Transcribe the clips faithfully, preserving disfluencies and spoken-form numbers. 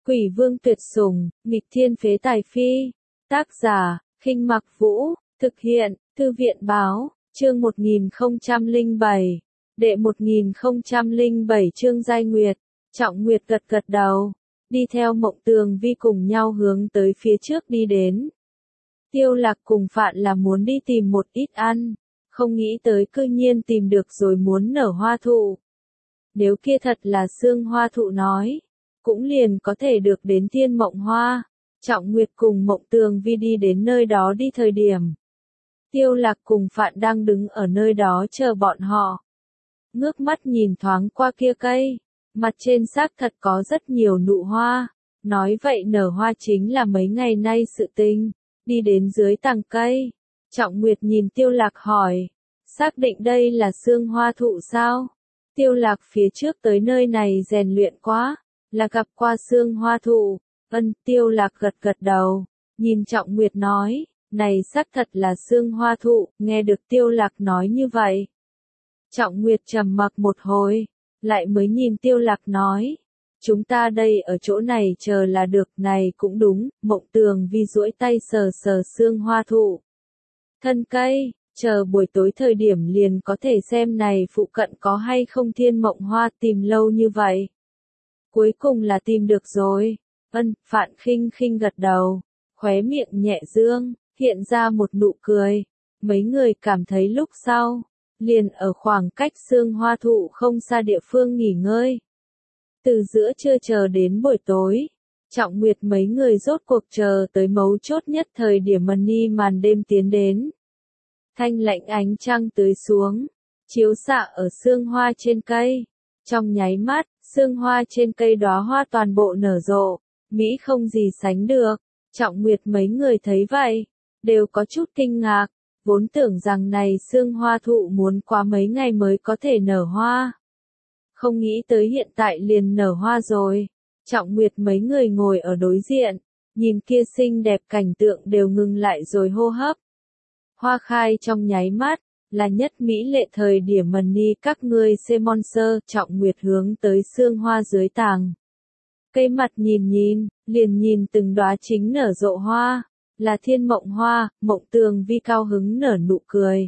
Quỷ vương tuyệt sủng, nghịch thiên phế tài phi. Tác giả, Khinh Mặc Vũ, thực hiện, Thư viện báo, chương một nghìn không trăm lẻ bảy. Đệ một nghìn không trăm lẻ bảy chương Giai Nguyệt. Trọng Nguyệt gật gật đầu, đi theo Mộng Tường Vi cùng nhau hướng tới phía trước đi đến. Tiêu Lạc cùng Phạn là muốn đi tìm một ít ăn, không nghĩ tới cư nhiên tìm được rồi muốn nở hoa thụ. Nếu kia thật là xương hoa thụ nói, cũng liền có thể được đến Thiên Mộng Hoa. Trọng Nguyệt cùng Mộng Tường Vi đi đến nơi đó đi thời điểm. Tiêu Lạc cùng Phạn đang đứng ở nơi đó chờ bọn họ. Ngước mắt nhìn thoáng qua kia cây, mặt trên xác thật có rất nhiều nụ hoa, nói vậy nở hoa chính là mấy ngày nay sự tình. Đi đến dưới tàng cây, Trọng Nguyệt nhìn Tiêu Lạc hỏi, xác định đây là xương hoa thụ sao? Tiêu Lạc phía trước tới nơi này rèn luyện quá, là gặp qua xương hoa thụ. Ân, Tiêu Lạc gật gật đầu, nhìn Trọng Nguyệt nói, này xác thật là xương hoa thụ. Nghe được Tiêu Lạc nói như vậy, Trọng Nguyệt trầm mặc một hồi, lại mới nhìn Tiêu Lạc nói, chúng ta đây ở chỗ này chờ là được. Này cũng đúng. Mộng Tường Vi duỗi tay sờ sờ xương hoa thụ thân cây, chờ buổi tối thời điểm liền có thể xem này phụ cận có hay không Thiên Mộng Hoa. Tìm lâu như vậy, cuối cùng là tìm được rồi. Ân, Phạn khinh khinh gật đầu, khóe miệng nhẹ dương, hiện ra một nụ cười. Mấy người cảm thấy lúc sau, liền ở khoảng cách xương hoa thụ không xa địa phương nghỉ ngơi. Từ giữa trưa chờ đến buổi tối, Trọng Nguyệt mấy người rốt cuộc chờ tới mấu chốt nhất thời điểm mani màn đêm tiến đến. Thanh lạnh ánh trăng tưới xuống, chiếu xạ ở xương hoa trên cây. Trong nháy mắt, xương hoa trên cây đóa hoa toàn bộ nở rộ, mỹ không gì sánh được. Trọng Nguyệt mấy người thấy vậy, đều có chút kinh ngạc, vốn tưởng rằng này xương hoa thụ muốn qua mấy ngày mới có thể nở hoa. Không nghĩ tới hiện tại liền nở hoa rồi. Trọng Nguyệt mấy người ngồi ở đối diện, nhìn kia xinh đẹp cảnh tượng đều ngừng lại rồi hô hấp. Hoa khai trong nháy mắt, là nhất mỹ lệ thời điểm mani các ngươi xem sơ. Trọng Nguyệt hướng tới xương hoa dưới tàng cây mặt nhìn nhìn, liền nhìn từng đóa chính nở rộ hoa, là Thiên Mộng Hoa. Mộng Tường Vi cao hứng nở nụ cười.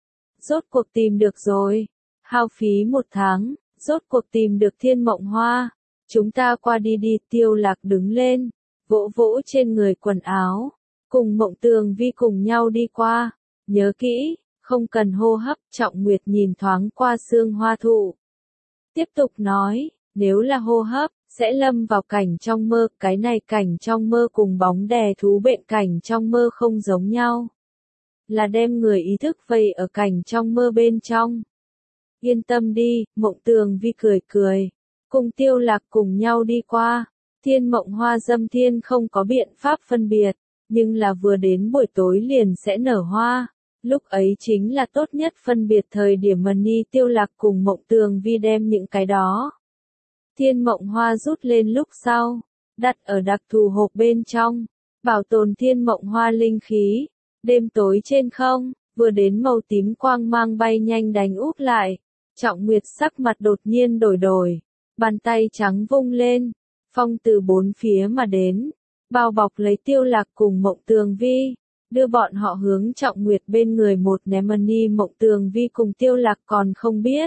Rốt cuộc tìm được rồi, hao phí một tháng, rốt cuộc tìm được Thiên Mộng Hoa. Chúng ta qua đi đi. Tiêu Lạc đứng lên, vỗ vỗ trên người quần áo, cùng Mộng Tường Vi cùng nhau đi qua. Nhớ kỹ, không cần hô hấp. Trọng Nguyệt nhìn thoáng qua xương hoa thụ, tiếp tục nói, nếu là hô hấp, sẽ lâm vào cảnh trong mơ. Cái này cảnh trong mơ cùng bóng đè thú bệnh cảnh trong mơ không giống nhau, là đem người ý thức vây ở cảnh trong mơ bên trong. Yên tâm đi. Mộng Tường Vi cười cười, cùng Tiêu Lạc cùng nhau đi qua. Thiên Mộng Hoa dâm thiên không có biện pháp phân biệt, nhưng là vừa đến buổi tối liền sẽ nở hoa. Lúc ấy chính là tốt nhất phân biệt thời điểm mani. Tiêu Lạc cùng Mộng Tường Vi đem những cái đó Thiên Mộng Hoa rút lên lúc sau, đặt ở đặc thù hộp bên trong, bảo tồn Thiên Mộng Hoa linh khí. Đêm tối trên không, vừa đến màu tím quang mang bay nhanh đánh úp lại. Trọng Nguyệt sắc mặt đột nhiên đổi đổi, bàn tay trắng vung lên, phong từ bốn phía mà đến, bao bọc lấy Tiêu Lạc cùng Mộng Tường Vi, đưa bọn họ hướng Trọng Nguyệt bên người một ném. Mani Mộng Tường Vi cùng Tiêu Lạc còn không biết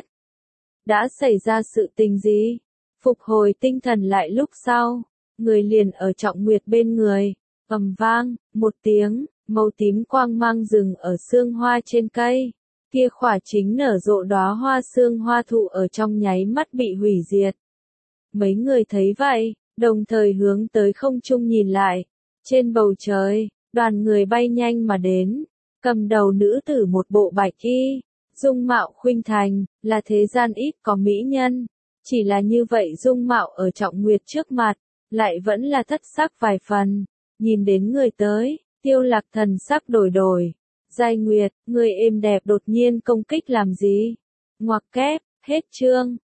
đã xảy ra sự tình gì. Phục hồi tinh thần lại lúc sau, người liền ở Trọng Nguyệt bên người. Ầm vang, một tiếng, màu tím quang mang dừng ở xương hoa trên cây. Kia khỏa chính nở rộ đóa hoa xương hoa thụ ở trong nháy mắt bị hủy diệt. Mấy người thấy vậy, đồng thời hướng tới không trung nhìn lại. Trên bầu trời, đoàn người bay nhanh mà đến, cầm đầu nữ tử một bộ bạch y, dung mạo khuynh thành, là thế gian ít có mỹ nhân. Chỉ là như vậy dung mạo ở Trọng Nguyệt trước mặt, lại vẫn là thất sắc vài phần. Nhìn đến người tới, Tiêu Lạc thần sắc đổi đổi. Giai Nguyệt, người êm đẹp đột nhiên công kích làm gì? Ngoặc kép, hết chương.